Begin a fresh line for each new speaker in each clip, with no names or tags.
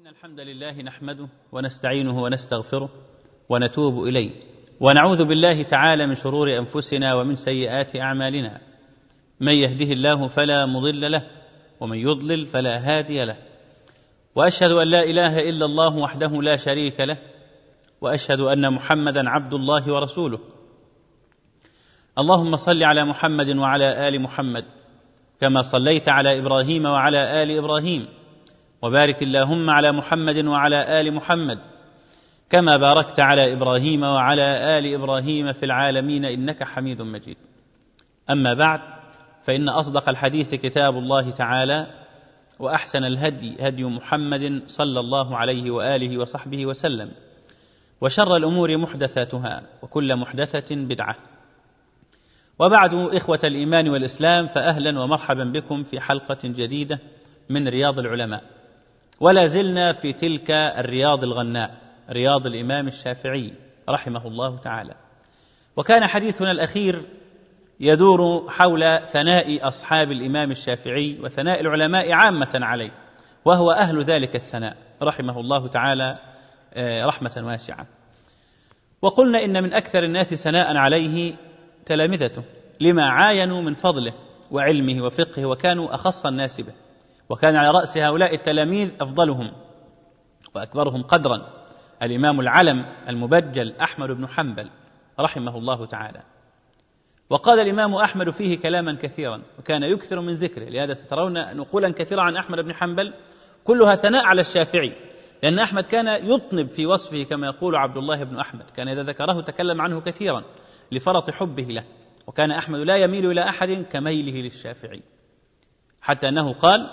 إن الحمد لله نحمده ونستعينه ونستغفره ونتوب إليه ونعوذ بالله تعالى من شرور أنفسنا ومن سيئات أعمالنا. من يهده الله فلا مضل له ومن يضلل فلا هادي له، وأشهد أن لا إله إلا الله وحده لا شريك له، وأشهد أن محمدا عبد الله ورسوله. اللهم صل على محمد وعلى آل محمد كما صليت على إبراهيم وعلى آل إبراهيم، وبارك اللهم على محمد وعلى آل محمد كما باركت على إبراهيم وعلى آل إبراهيم في العالمين إنك حميد مجيد. أما بعد، فإن أصدق الحديث كتاب الله تعالى، وأحسن الهدي هدي محمد صلى الله عليه وآله وصحبه وسلم، وشر الأمور محدثاتها وكل محدثة بدعة. وبعد، إخوة الإيمان والإسلام، فأهلا ومرحبا بكم في حلقة جديدة من رياض العلماء، ولا زلنا في تلك الرياض الغناء، رياض الإمام الشافعي رحمه الله تعالى. وكان حديثنا الأخير يدور حول ثناء أصحاب الإمام الشافعي وثناء العلماء عامة عليه، وهو أهل ذلك الثناء رحمه الله تعالى رحمة واسعة. وقلنا إن من أكثر الناس ثناء عليه تلامذته، لما عاينوا من فضله وعلمه وفقهه، وكانوا أخص الناس به، وكان على رأس هؤلاء التلاميذ أفضلهم وأكبرهم قدرا الإمام العلم المبجل أحمد بن حنبل رحمه الله تعالى. وقال الإمام أحمد فيه كلاما كثيرا، وكان يكثر من ذكره، لهذا سترون نقولا كثيرة عن أحمد بن حنبل كلها ثناء على الشافعي، لأن أحمد كان يطنب في وصفه كما يقول عبد الله بن أحمد، كان إذا ذكره تكلم عنه كثيرا لفرط حبه له. وكان أحمد لا يميل إلى أحد كميله للشافعي، حتى أنه قال: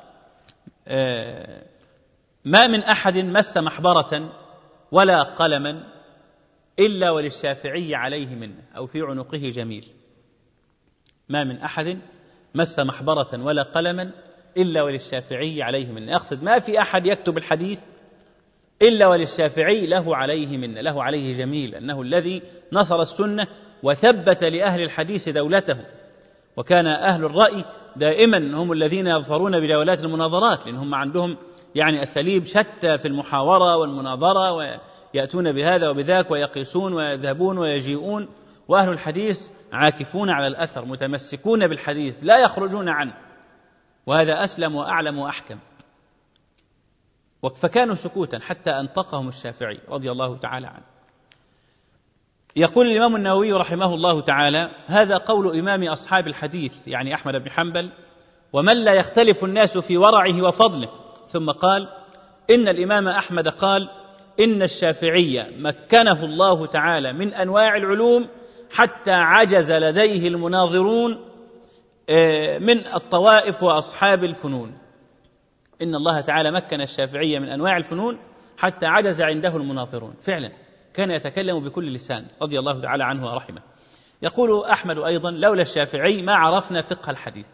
ما من أحد مس محبرة ولا قلما إلا وللشافعي عليه منه، أو في عنقه جميل. ما من أحد مس محبرة ولا قلما إلا وللشافعي عليه منه، يقصد ما في أحد يكتب الحديث إلا وللشافعي له عليه منه، له عليه جميل، أنه الذي نصر السنة وثبت لأهل الحديث دولته. وكان أهل الرأي دائما هم الذين يظفرون بدولات المناظرات، لأنهم عندهم يعني أساليب شتى في المحاورة والمناظرة، ويأتون بهذا وبذاك ويقيسون ويذهبون ويجيئون. وأهل الحديث عاكفون على الأثر، متمسكون بالحديث لا يخرجون عنه، وهذا أسلم وأعلم وأحكم. فكانوا سكوتا حتى أنطقهم الشافعي رضي الله تعالى عنه. يقول الإمام النووي رحمه الله تعالى: هذا قول إمام أصحاب الحديث، يعني أحمد بن حنبل، ومن لا يختلف الناس في ورعه وفضله. ثم قال: إن الإمام أحمد قال: إن الشافعي مكنه الله تعالى من أنواع العلوم حتى عجز لديه المناظرون من الطوائف وأصحاب الفنون. إن الله تعالى مكن الشافعي من أنواع الفنون حتى عجز عنده المناظرون. فعلا كان يتكلم بكل لسان رضي الله تعالى عنه ورحمه. يقول أحمد أيضا: لولا الشافعي ما عرفنا فقه الحديث،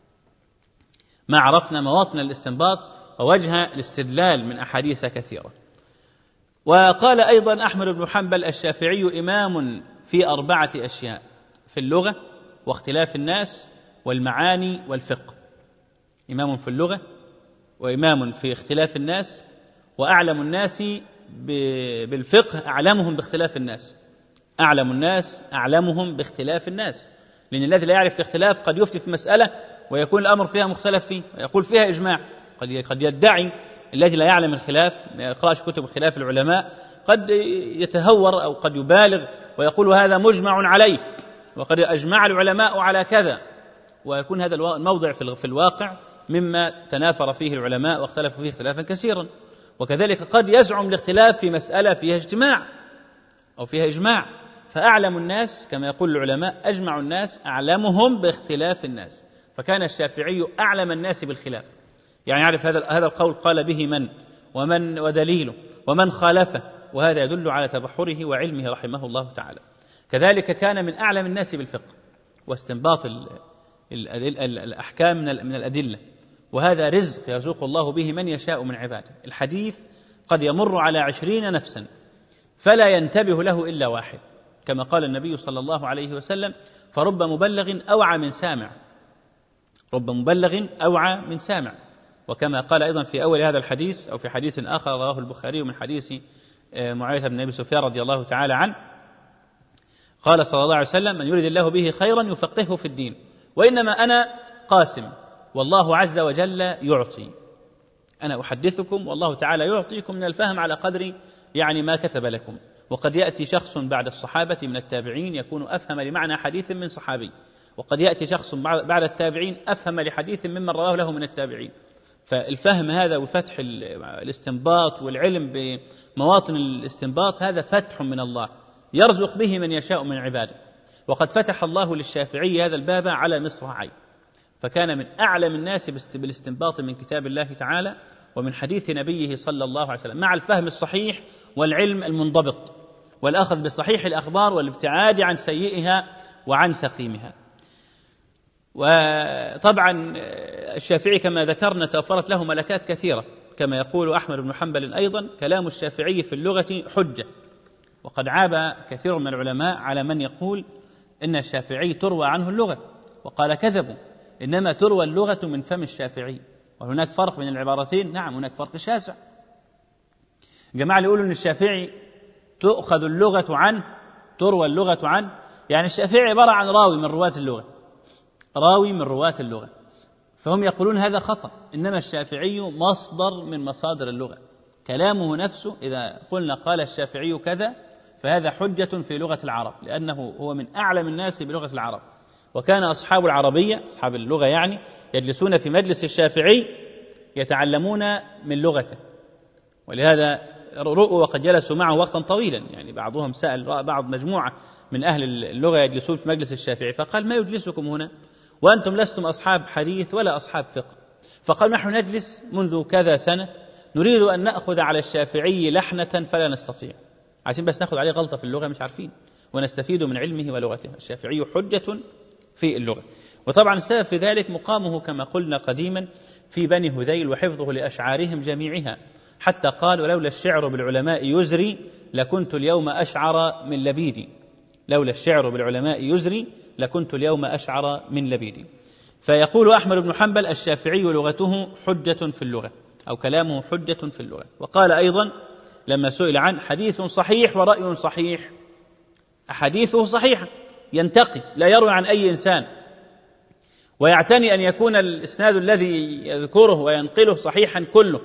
ما عرفنا مواطن الاستنباط ووجه الاستدلال من أحاديث كثيرة. وقال أيضا أحمد بن حنبل: الشافعي إمام في 4 أشياء: في اللغة واختلاف الناس والمعاني والفقه. إمام في اللغة، وإمام في اختلاف الناس، وأعلم الناس بالفقه أعلمهم باختلاف الناس. أعلم الناس أعلمهم باختلاف الناس، لأن الذي لا يعرف الاختلاف قد يفتي في مسألة ويكون الأمر فيها مختلف فيه، ويقول فيها إجماع. قد يدعي الذي لا يعلم الخلاف، ما يقرأش كتب خلاف العلماء، قد يتهور أو قد يبالغ ويقول هذا مجمع عليه، وقد أجمع العلماء على كذا، ويكون هذا الموضع في الواقع مما تنافر فيه العلماء واختلفوا فيه اختلافا كثيرا. وكذلك قد يزعم الاختلاف في مسألة فيها اجتماع أو فيها إجماع. فأعلم الناس كما يقول العلماء أجمع الناس أعلمهم باختلاف الناس. فكان الشافعي أعلم الناس بالخلاف، يعني يعرف هذا القول قال به ومن ودليله ومن خالفه، وهذا يدل على تبحره وعلمه رحمه الله تعالى. كذلك كان من أعلم الناس بالفقه واستنباط الأحكام من الأدلة، وهذا رزق يرزق الله به من يشاء من عباده. الحديث قد يمر على 20 نفسا فلا ينتبه له إلا واحد، كما قال النبي صلى الله عليه وسلم: فرب مبلغ أوعى من سامع. رب مبلغ أوعى من سامع. وكما قال أيضا في أول هذا الحديث أو في حديث آخر رواه البخاري من حديث معاوية بن أبي سفيان رضي الله تعالى عنه قال صلى الله عليه وسلم: من يريد الله به خيرا يفقهه في الدين، وإنما أنا قاسم والله عز وجل يعطي. أنا أحدثكم والله تعالى يعطيكم من الفهم على قدر يعني ما كتب لكم. وقد يأتي شخص بعد الصحابة من التابعين يكون أفهم لمعنى حديث من صحابي، وقد يأتي شخص بعد التابعين أفهم لحديث ممن رواه له من التابعين. فالفهم هذا وفتح الاستنباط والعلم بمواطن الاستنباط هذا فتح من الله يرزق به من يشاء من عباده. وقد فتح الله للشافعي هذا الباب على مصراعي، فكان من أعلم الناس بالاستنباط من كتاب الله تعالى ومن حديث نبيه صلى الله عليه وسلم، مع الفهم الصحيح والعلم المنضبط والأخذ بصحيح الأخبار والابتعاد عن سيئها وعن سقيمها. وطبعا الشافعي كما ذكرنا توفرت له ملكات كثيرة، كما يقول أحمد بن حنبل أيضا: كلام الشافعي في اللغة حجة. وقد عاب كثير من العلماء على من يقول إن الشافعي تروى عنه اللغة، وقال: كذبوا، إنما تروى اللغة من فم الشافعي. وهناك فرق بين العبارتين، نعم هناك فرق شاسع. الجماعة اللي يقولوا إن الشافعي تؤخذ اللغة عنه تروى اللغة عنه، يعني الشافعي عبارة عن راوي من رواة اللغة، راوي من رواة اللغة، فهم يقولون هذا خطأ. إنما الشافعي مصدر من مصادر اللغة، كلامه نفسه إذا قلنا قال الشافعي كذا فهذا حجة في لغة العرب، لأنه هو من أعلم الناس بلغة العرب. وكان أصحاب العربية أصحاب اللغة يعني يجلسون في مجلس الشافعي يتعلمون من لغته، ولهذا رؤوا وقد جلسوا معه وقتا طويلا. يعني بعضهم سأل بعض مجموعة من أهل اللغة يجلسون في مجلس الشافعي فقال: ما يجلسكم هنا وأنتم لستم أصحاب حديث ولا أصحاب فقه؟ فقال: نحن نجلس منذ كذا سنة نريد أن نأخذ على الشافعي لحنة فلا نستطيع، عشان بس نأخذ عليه غلطة في اللغة مش عارفين، ونستفيد من علمه ولغته. الشافعي حجة في اللغة. وطبعا السبب في ذلك مقامه كما قلنا قديما في بني هذيل وحفظه لأشعارهم جميعها، حتى قال: ولولا الشعر بالعلماء يزري لكنت اليوم أشعر من لبيدي. لولا الشعر بالعلماء يزري لكنت اليوم أشعر من لبيدي. فيقول أحمد بن حنبل: الشافعي لغته حجة في اللغة، أو كلامه حجة في اللغة. وقال أيضا لما سئل عن حديث صحيح ورأي صحيح: أحاديثه صحيحة ينتقي لا يروي عن أي إنسان، ويعتني أن يكون الإسناد الذي يذكره وينقله صحيحا كله،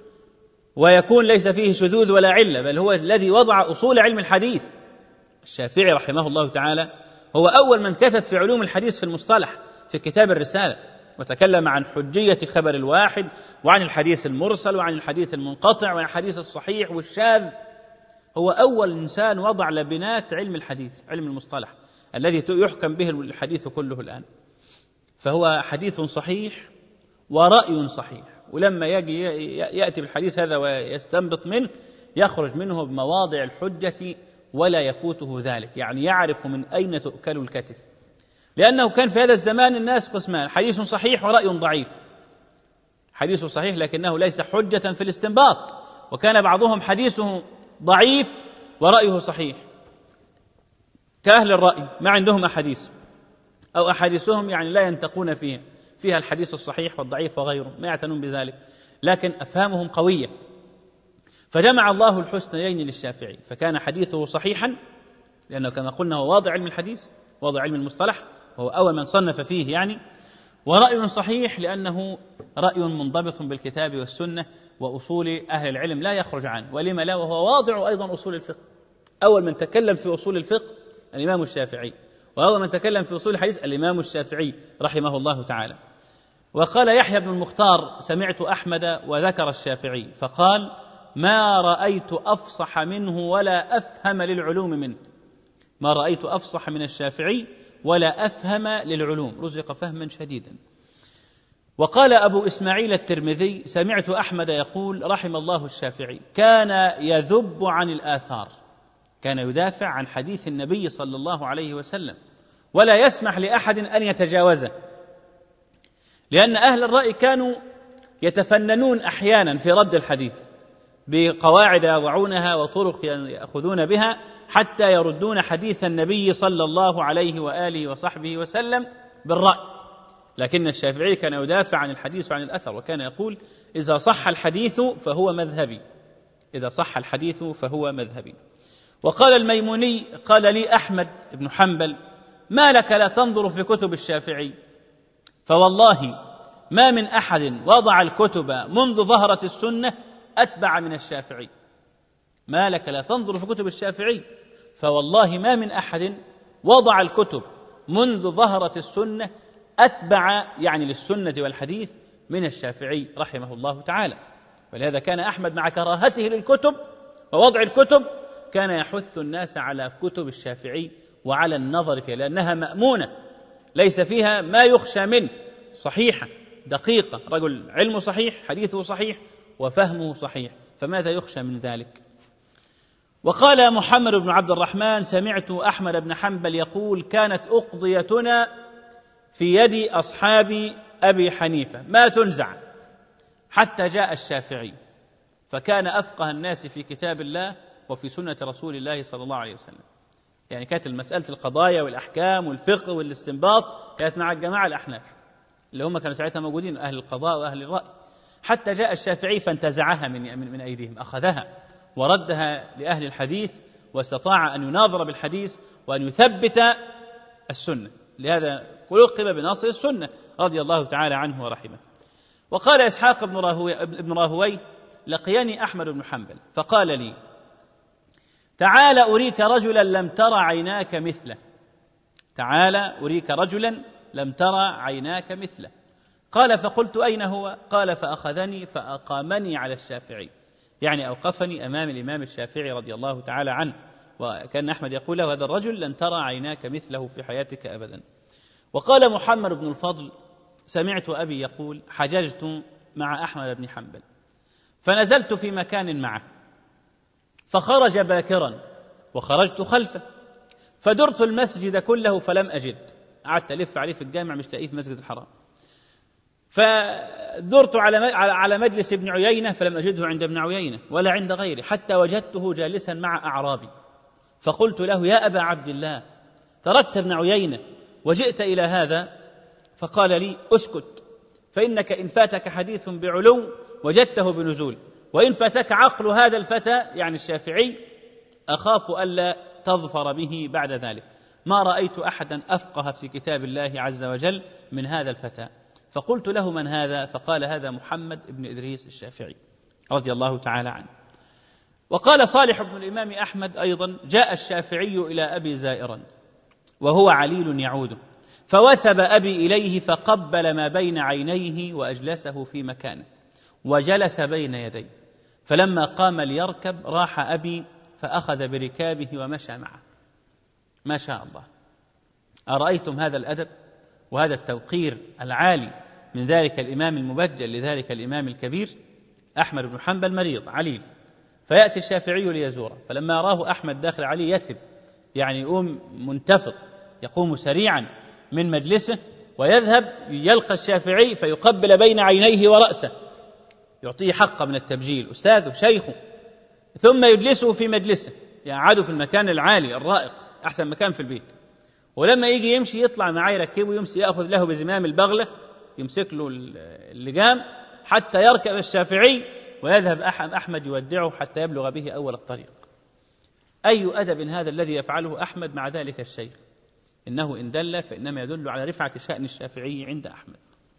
ويكون ليس فيه شذوذ ولا علة، بل هو الذي وضع أصول علم الحديث. الشافعي رحمه الله تعالى هو أول من كتب في علوم الحديث في المصطلح في كتاب الرسالة، وتكلم عن حجية خبر الواحد وعن الحديث المرسل وعن الحديث المنقطع وعن الحديث الصحيح والشاذ. هو أول إنسان وضع لبنات علم الحديث، علم المصطلح الذي يحكم به الحديث كله الآن. فهو حديث صحيح ورأي صحيح، ولما يأتي بالحديث هذا ويستنبط منه يخرج منه بمواضع الحجة ولا يفوته ذلك، يعني يعرف من أين تؤكل الكتف. لأنه كان في هذا الزمان الناس قسمان: حديث صحيح ورأي ضعيف. حديث صحيح لكنه ليس حجة في الاستنباط، وكان بعضهم حديثه ضعيف ورأيه صحيح، كأهل الرأي ما عندهم أحاديث، أو أحاديثهم يعني لا ينتقون فيها الحديث الصحيح والضعيف وغيره، ما يعتنون بذلك، لكن أفهامهم قوية. فجمع الله الحسنيين للشافعي، فكان حديثه صحيحا لأنه كما قلنا هو واضع علم الحديث، واضع علم المصطلح، وهو أول من صنف فيه يعني. ورأي صحيح لأنه رأي منضبط بالكتاب والسنة وأصول أهل العلم لا يخرج عنه، ولما لا وهو واضع أيضا أصول الفقه. أول من تكلم في أصول الفقه الإمام الشافعي، وأول من تكلم في أصول الحديث الإمام الشافعي رحمه الله تعالى. وقال يحيى بن المختار: سمعت أحمد وذكر الشافعي فقال: ما رأيت أفصح منه ولا أفهم للعلوم منه. ما رأيت أفصح من الشافعي ولا أفهم للعلوم، رزق فهما شديدا. وقال أبو إسماعيل الترمذي: سمعت أحمد يقول رحم الله الشافعي كان يذب عن الآثار، كان يدافع عن حديث النبي صلى الله عليه وسلم ولا يسمح لأحد أن يتجاوزه، لأن أهل الرأي كانوا يتفننون أحيانا في رد الحديث بقواعد يضعونها وطرق يأخذون بها حتى يردون حديث النبي صلى الله عليه وآله وصحبه وسلم بالرأي. لكن الشافعي كان يدافع عن الحديث وعن الأثر، وكان يقول إذا صح الحديث فهو مذهبي، إذا صح الحديث فهو مذهبي. وقال الميموني قال لي أحمد بن حنبل ما لك لا تنظر في كتب الشافعي؟ فوالله ما من أحد وضع الكتب منذ ظهرت السنة أتبع من الشافعي. ما لك لا تنظر في كتب الشافعي؟ فوالله ما من أحد وضع الكتب منذ ظهرت السنة أتبع يعني للسنة والحديث من الشافعي رحمه الله تعالى. ولهذا كان أحمد مع كراهته للكتب ووضع الكتب كان يحث الناس على كتب الشافعي وعلى النظر فيها، لأنها مأمونة ليس فيها ما يخشى منه، صحيحة دقيقة، رجل علمه صحيح، حديثه صحيح، وفهمه صحيح، فماذا يخشى من ذلك؟ وقال محمد بن عبد الرحمن سمعت أحمد بن حنبل يقول كانت أقضيتنا في يد أصحاب أبي حنيفة ما تنزع حتى جاء الشافعي، فكان أفقه الناس في كتاب الله وفي سنة رسول الله صلى الله عليه وسلم. يعني كانت المسألة القضايا والأحكام والفقه والاستنباط كانت مع الجماعة الأحناف اللي هم كانوا ساعتها موجودين، أهل القضاء وأهل الرأي، حتى جاء الشافعي فانتزعها من أيديهم، أخذها وردها لأهل الحديث، واستطاع أن يناظر بالحديث وأن يثبت السنة، لهذا ولقب بناصر السنة رضي الله تعالى عنه ورحمه. وقال إسحاق بن راهوي لقيني أحمد بن حنبل فقال لي تعال أريك رجلا لم ترى عيناك مثله، تعال أريك رجلا لم ترى عيناك مثله. قال فقلت أين هو؟ قال فأخذني فأقامني على الشافعي، يعني أوقفني أمام الإمام الشافعي رضي الله تعالى عنه. وكان أحمد يقول له هذا الرجل لن ترى عيناك مثله في حياتك أبدا. وقال محمد بن الفضل سمعت أبي يقول حججت مع أحمد بن حنبل فنزلت في مكان معه فخرج باكرا وخرجت خلفه فدرت المسجد كله فلم أجد، قعدت ألف عليه في الجامع مش لاقيه في مسجد الحرام، فدرت على مجلس ابن عيينة فلم أجده عند ابن عيينة ولا عند غيره، حتى وجدته جالسا مع أعرابي فقلت له يا أبا عبد الله تركت ابن عيينة وجئت إلى هذا؟ فقال لي اسكت، فإنك إن فاتك حديث بعلو وجدته بنزول، وإن فاتك عقل هذا الفتى يعني الشافعي أخاف ألا تظفر به بعد ذلك. ما رأيت أحدا أفقه في كتاب الله عز وجل من هذا الفتى. فقلت له من هذا؟ فقال هذا محمد بن إدريس الشافعي رضي الله تعالى عنه. وقال صالح بن الإمام أحمد أيضا جاء الشافعي إلى أبي زائرا وهو عليل يعوده فوثب أبي إليه فقبل ما بين عينيه وأجلسه في مكانه وجلس بين يديه، فلما قام ليركب راح أبي فأخذ بركابه ومشى معه. ما شاء الله. أرأيتم هذا الأدب وهذا التوقير العالي من ذلك الإمام المبجل لذلك الإمام الكبير؟ أحمد بن حنبل مريض عليل فيأتي الشافعي ليزوره، فلما راه أحمد داخل عليه يثب، يعني يقوم منتفض، يقوم سريعا من مجلسه ويذهب يلقى الشافعي فيقبل بين عينيه ورأسه، يعطيه حقه من التبجيل، أستاذه شيخه، ثم يجلسه في مجلسه، يقعده في المكان العالي الرائق أحسن مكان في البيت، ولما يجي يمشي يطلع معاه يركبه، يمسي يأخذ له بزمام البغلة يمسك له اللجام حتى يركب الشافعي ويذهب أحمد يودعه حتى يبلغ به أول الطريق. أي أدب هذا الذي يفعله أحمد مع ذلك الشيخ؟ إنه إن دل فإنما يدل على رفعة شأن الشافعي عند أحمد.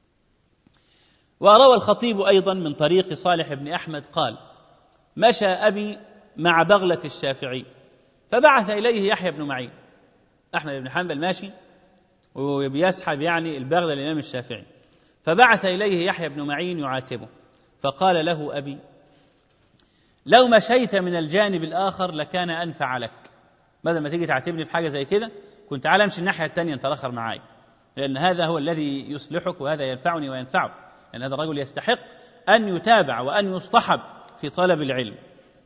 وروى الخطيب أيضا من طريق صالح بن أحمد قال مشى أبي مع بغلة الشافعي فبعث إليه يحيى بن معين. أحمد بن حنبل ماشي وبيسحب يعني البغلة الإمام الشافعي، فبعث إليه يحيى بن معين يعاتبه، فقال له أبي لو مشيت من الجانب الآخر لكان أنفع لك، بدل ما تيجي تعاتبني في حاجة زي كده كنت تعال امشي الناحية الثانية انت الآخر معاي، لأن هذا هو الذي يصلحك وهذا ينفعني وينفعك، لأن هذا الرجل يستحق أن يتابع وأن يصطحب في طلب العلم.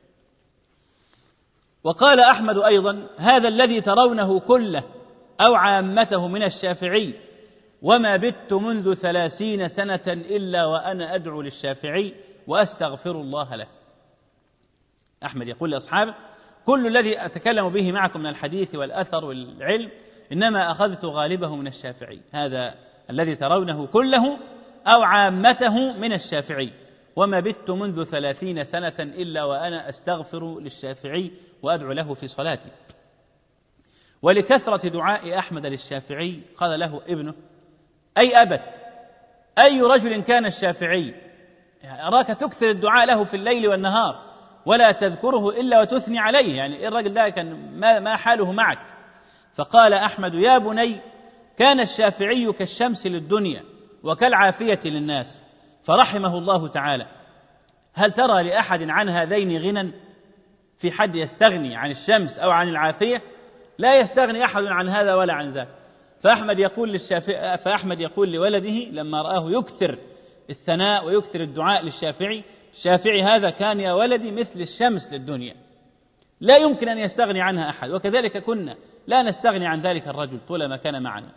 وقال أحمد أيضا هذا الذي ترونه كله أو عامته من الشافعي وما بت منذ 30 سنة إلا وأنا أدعو للشافعي وأستغفر الله له. أحمد يقول لأصحابه كل الذي أتكلم به معكم من الحديث والأثر والعلم إنما أخذت غالبه من الشافعي، هذا الذي ترونه كله أو عامته من الشافعي، وما بت منذ 30 سنة إلا وأنا أستغفر للشافعي وأدعو له في صلاتي. ولكثرة دعاء أحمد للشافعي قال له ابنه: أي أبت، أي رجل كان الشافعي؟ أراك تكثر الدعاء له في الليل والنهار ولا تذكره إلا وتثني عليه، يعني الرجل ده كان ما حاله معك؟ فقال أحمد: يا بني، كان الشافعي كالشمس للدنيا وكالعافية للناس، فرحمه الله تعالى. هل ترى لأحد عن هذين غنى؟ في حد يستغني عن الشمس أو عن العافية؟ لا يستغني أحد عن هذا ولا عن ذاك. فأحمد يقول لولده لما رآه يكثر الثناء ويكثر الدعاء للشافعي: الشافعي هذا كان يا ولدي مثل الشمس للدنيا، لا يمكن أن يستغني عنها أحد، وكذلك كنا لا نستغني عن ذلك الرجل طولما كان معنا.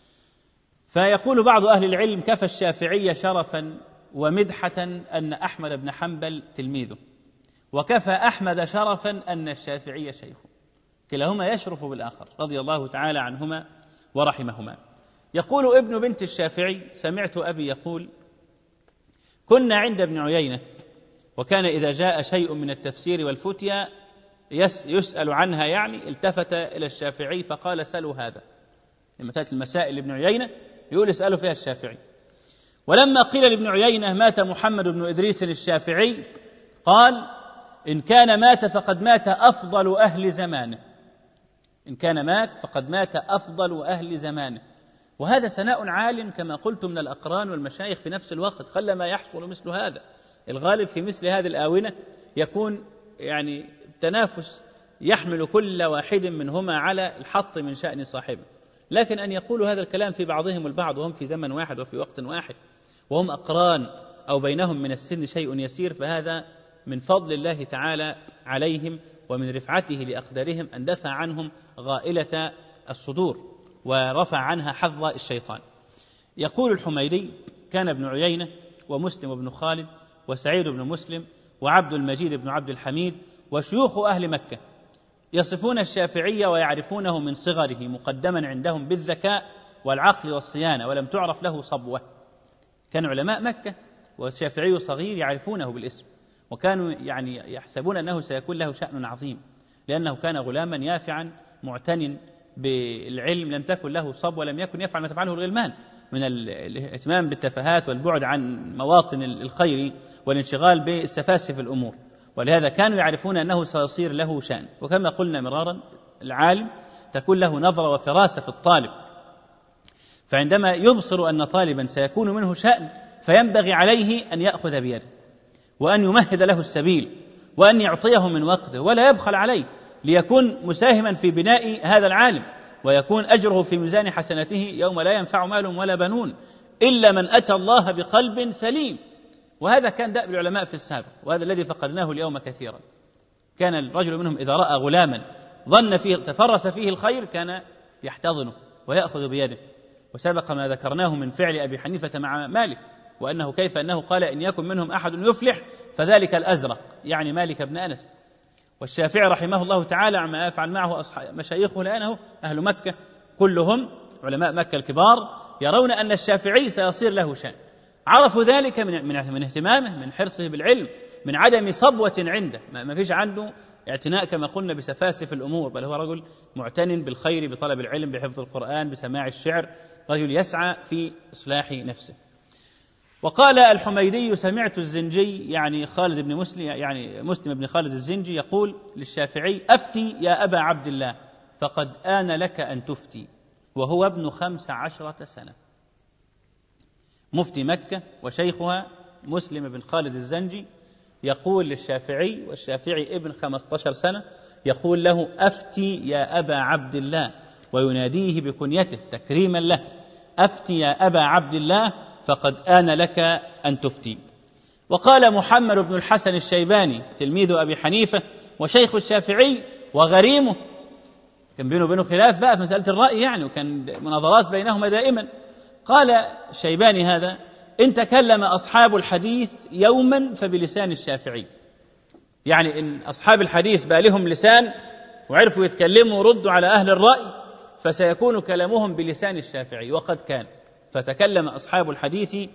فيقول بعض أهل العلم: كفى الشافعي شرفا ومدحة أن أحمد بن حنبل تلميذه، وكفى أحمد شرفا أن الشافعي شيخه، كلاهما يشرف بالآخر رضي الله تعالى عنهما ورحمهما. يقول ابن بنت الشافعي: سمعت أبي يقول: كنا عند ابن عيينة، وكان إذا جاء شيء من التفسير والفتيا يسأل عنها، يعني التفت إلى الشافعي فقال: سلوا هذا. لما تأتي المسائل لابن عيينة يقول اسألوا فيها الشافعي. ولما قيل لابن عيينة: مات محمد بن إدريس الشافعي، قال: إن كان مات فقد مات أفضل أهل زمانه، إن كان مات فقد مات أفضل أهل زمانه. وهذا ثناء عال كما قلت من الأقران والمشايخ في نفس الوقت، قلما يحصل مثل هذا. الغالب في مثل هذه الآونة يكون يعني تنافس يحمل كل واحد منهما على الحط من شأن صاحبه، لكن أن يقولوا هذا الكلام في بعضهم البعض وهم في زمن واحد وفي وقت واحد وهم أقران أو بينهم من السن شيء يسير، فهذا من فضل الله تعالى عليهم ومن رفعته لأقدارهم أن دفع عنهم غائلة الصدور ورفع عنها حظ الشيطان. يقول الحميدي: كان ابن عيينة ومسلم بن خالد وسعيد بن مسلم وعبد المجيد بن عبد الحميد وشيوخ أهل مكة يصفون الشافعي ويعرفونه من صغره مقدما عندهم بالذكاء والعقل والصيانة، ولم تعرف له صبوة. كان علماء مكة والشافعي صغير يعرفونه بالاسم، وكانوا يعني يحسبون أنه سيكون له شأن عظيم، لأنه كان غلاما يافعا معتن بالعلم، لم تكن له صبوة، ولم يكن يفعل ما تفعله الغلمان من الاهتمام بالتفاهات والبعد عن مواطن الخير والانشغال بالسفاسف الأمور، ولهذا كانوا يعرفون أنه سيصير له شأن. وكما قلنا مرارا، العالم تكون له نظرة وفراسة في الطالب، فعندما يبصر أن طالبا سيكون منه شأن فينبغي عليه أن يأخذ بيده وأن يمهد له السبيل وأن يعطيه من وقته ولا يبخل عليه، ليكون مساهما في بناء هذا العالم ويكون أجره في ميزان حسناته يوم لا ينفع مال ولا بنون إلا من أتى الله بقلب سليم. وهذا كان دأب العلماء في السابق، وهذا الذي فقدناه اليوم كثيرا. كان الرجل منهم إذا رأى غلاما ظن فيه تفرس فيه الخير كان يحتضنه ويأخذ بيده. وسبق ما ذكرناه من فعل أبي حنيفة مع مالك، وأنه كيف أنه قال: إن يكن منهم أحد يفلح فذلك الأزرق، يعني مالك بن أنس. والشافعي رحمه الله تعالى عما يفعل معه مشايخه لأنه أهل مكة كلهم علماء مكة الكبار يرون أن الشافعي سيصير له شأن. عرفوا ذلك من اهتمامه، من حرصه بالعلم، من عدم صبوة عنده، ما فيش عنده اعتناء كما قلنا بسفاسف الأمور، بل هو رجل معتن بالخير، بطلب العلم، بحفظ القرآن، بسماع الشعر، رجل يسعى في إصلاح نفسه. وقال الحميدي: سمعت الزنجي، يعني خالد بن مسلم، يعني مسلم بن خالد الزنجي، يقول للشافعي: أفتي يا أبا عبد الله، فقد آن لك أن تفتي، وهو ابن 15 سنة. مفتي مكة وشيخها مسلم بن خالد الزنجي يقول للشافعي، والشافعي ابن 15 سنة، يقول له: أفتي يا أبا عبد الله، ويناديه بكنيته تكريما له: أفتي يا أبا عبد الله، فقد آن لك أن تفتي. وقال محمد بن الحسن الشيباني تلميذ أبي حنيفة وشيخ الشافعي وغريمه، كان بينه وبينه خلاف بقى في مسألة الرأي يعني، وكان مناظرات بينهما دائما. قال الشيباني هذا: إن تكلم أصحاب الحديث يوما فبلسان الشافعي، يعني إن أصحاب الحديث بقى لهم لسان وعرفوا يتكلموا وردوا على أهل الرأي فسيكون كلامهم بلسان الشافعي. وقد كان، فتكلم أصحاب الحديث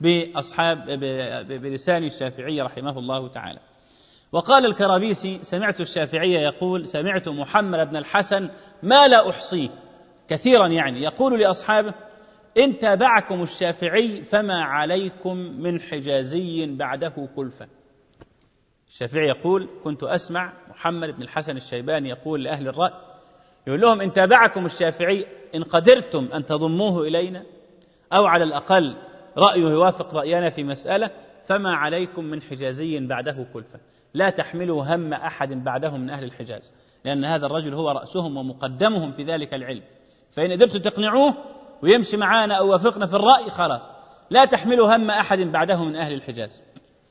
بلسان الشافعي رحمه الله تعالى. وقال الكرابيسي: سمعت الشافعي يقول: سمعت محمد بن الحسن ما لا أحصيه كثيرا، يعني يقول لأصحابه: إن تابعكم الشافعي فما عليكم من حجازي بعده كلفة. الشافعي يقول: كنت أسمع محمد بن الحسن الشيباني يقول لأهل الرأي، يقول لهم: إن تابعكم الشافعي إن قدرتم أن تضموه إلينا أو على الأقل رأيه يوافق رأينا في مسألة فما عليكم من حجازي بعده كلفة، لا تحملوا هم أحد بعدهم من أهل الحجاز، لأن هذا الرجل هو رأسهم ومقدمهم في ذلك العلم، فإن قدرتوا تقنعوه ويمشي معانا أو وافقنا في الرأي خلاص، لا تحملوا هم أحد بعده من أهل الحجاز.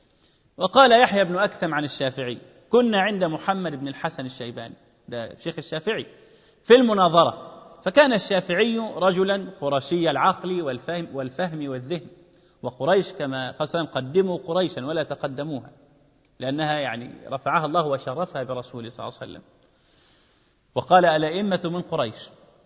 وقال يحيى بن أكثم عن الشافعي: كنا عند محمد بن الحسن الشيباني، ده شيخ الشافعي، في المناظرة، فكان الشافعي رجلا قرشي العقل والفهم والذهن، وقريش كما قال قدموا قريشا ولا تقدموها، لأنها يعني رفعها الله وشرفها برسوله صلى الله عليه وسلم. وقال: الأئمة من قريش.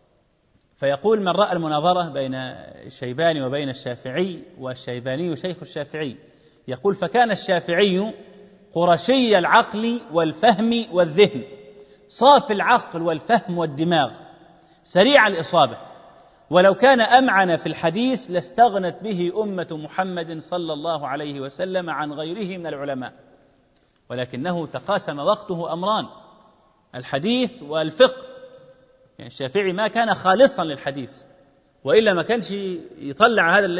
فيقول من رأى المناظرة بين الشيباني وبين الشافعي، والشيباني شيخ الشافعي، يقول: فكان الشافعي قرشي العقل والفهم والذهن، صاف العقل والفهم والدماغ، سريع الإصابة، ولو كان أمعن في الحديث لاستغنت به أمة محمد صلى الله عليه وسلم عن غيره من العلماء، ولكنه تقاسم وقته أمران: الحديث والفقه. يعني الشافعي ما كان خالصا للحديث، وإلا ما كانش يطلع هذا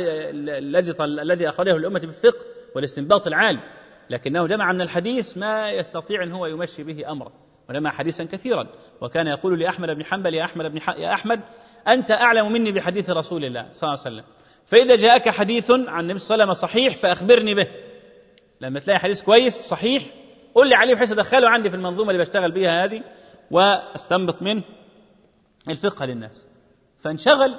الذي أخرجه الأمة بالفقه والاستنباط العالي، لكنه جمع من الحديث ما يستطيع أن هو يمشي به أمره، ولما حديثا كثيرا. وكان يقول لأحمد بن حنبل: يا أحمد أنت أعلم مني بحديث رسول الله صلى الله عليه وسلم، فإذا جاءك حديث عن النبي صلى الله عليه وسلم صحيح فأخبرني به، لما تلاقي حديث كويس صحيح قل لي عليه بحيث أدخله عندي في المنظومة اللي بشتغل بها هذه واستنبط منه الفقه للناس. فانشغل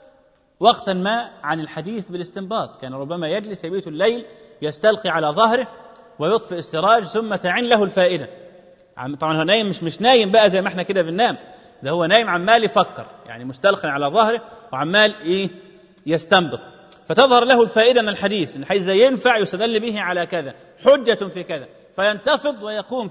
وقتا ما عن الحديث بالاستنباط، كان ربما يجلس يبيت الليل يستلقي على ظهره ويطفئ السراج ثم تعن له الفائدة. طبعا هو نايم، مش نايم بقى زي ما احنا كده بننام، ده هو نايم عمال يفكر، يعني مستلقي على ظهره وعمال يستنبط، فتظهر له الفائدة من الحديث، إن الحديث ينفع يستدل به على كذا، حجة في كذا، فينتفض ويقوم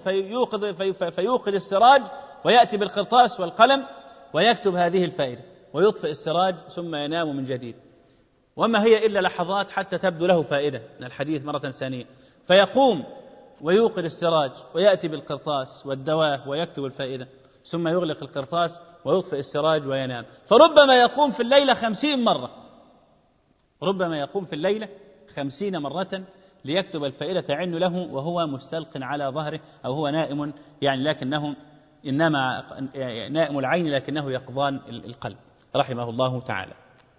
فيوقد السراج ويأتي بالقرطاس والقلم ويكتب هذه الفائدة ويطفئ السراج ثم ينام من جديد، وما هي إلا لحظات حتى تبدو له فائدة من الحديث مرة ثانية، فيقوم ويوقد السراج ويأتي بالقرطاس والدواء ويكتب الفائدة ثم يغلق القرطاس ويطفئ السراج وينام. فربما يقوم في الليلة 50 مرة، ربما يقوم في الليلة 50 مرة ليكتب الفائدة تعن له وهو مستلق على ظهره، أو هو نائم، يعني لكنه إنما نائم العين لكنه يقظان القلب رحمه الله تعالى.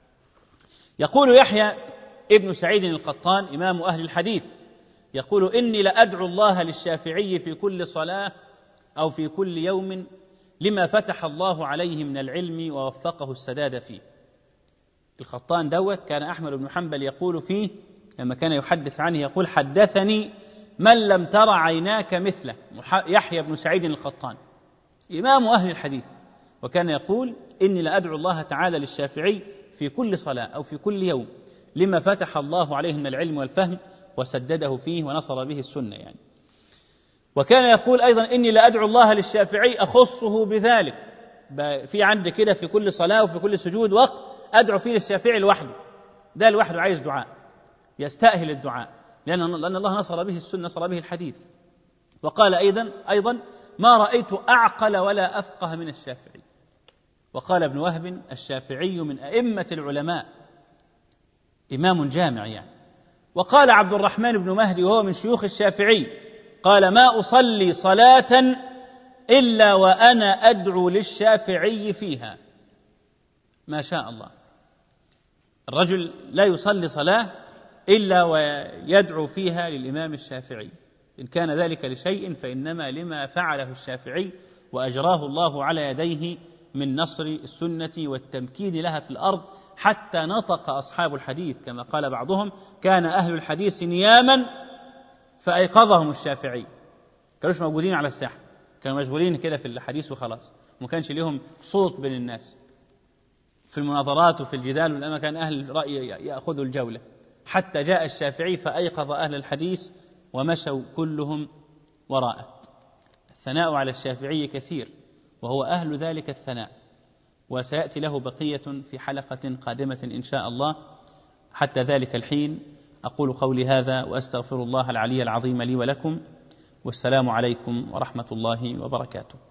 يقول يحيى ابن سعيد القطان إمام أهل الحديث، يقول: إني لأدعو الله للشافعي في كل صلاة أو في كل يوم لما فتح الله عليه من العلم ووفقه السداد فيه. القطان دوت كان أحمد بن حنبل يقول فيه لما كان يحدث عنه، يقول: حدثني من لم تر عيناك مثله، يحيى بن سعيد القطان إمام أهل الحديث، وكان يقول: إني لأدعو الله تعالى للشافعي في كل صلاة أو في كل يوم لما فتح الله عليه من العلم والفهم وسدده فيه ونصر به السنة يعني. وكان يقول أيضا: إني لأدعو الله للشافعي أخصه بذلك، في عندي كده في كل صلاة وفي كل سجود وقت أدعو فيه للشافعي لوحده، ده لوحده عايز دعاء، يستأهل الدعاء، لأن الله نصر به السنة، نصر به الحديث. وقال أيضا: ما رأيت أعقل ولا أفقه من الشافعي. وقال ابن وهب: الشافعي من أئمة العلماء، إمام جامع يعني. وقال عبد الرحمن بن مهدي وهو من شيوخ الشافعي، قال: ما أصلي صلاة إلا وأنا أدعو للشافعي فيها. ما شاء الله، الرجل لا يصلي صلاة إلا ويدعو فيها للإمام الشافعي، إن كان ذلك لشيء فإنما لما فعله الشافعي وأجراه الله على يديه من نصر السنة والتمكين لها في الأرض، حتى نطق أصحاب الحديث كما قال بعضهم: كان أهل الحديث نياما فأيقظهم الشافعي. كانوش موجودين على الساحة، كانوا مشغولين كده في الحديث وخلاص، ما كانش لهم صوت بين الناس. في المناظرات وفي الجدال، ولما كان أهل الرأي يأخذوا الجولة، حتى جاء الشافعي فأيقظ أهل الحديث ومشوا كلهم وراءه. الثناء على الشافعي كثير، وهو أهل ذلك الثناء، وسيأتي له بقية في حلقة قادمة إن شاء الله. حتى ذلك الحين أقول قولي هذا وأستغفر الله العلي العظيم لي ولكم، والسلام عليكم ورحمة الله وبركاته.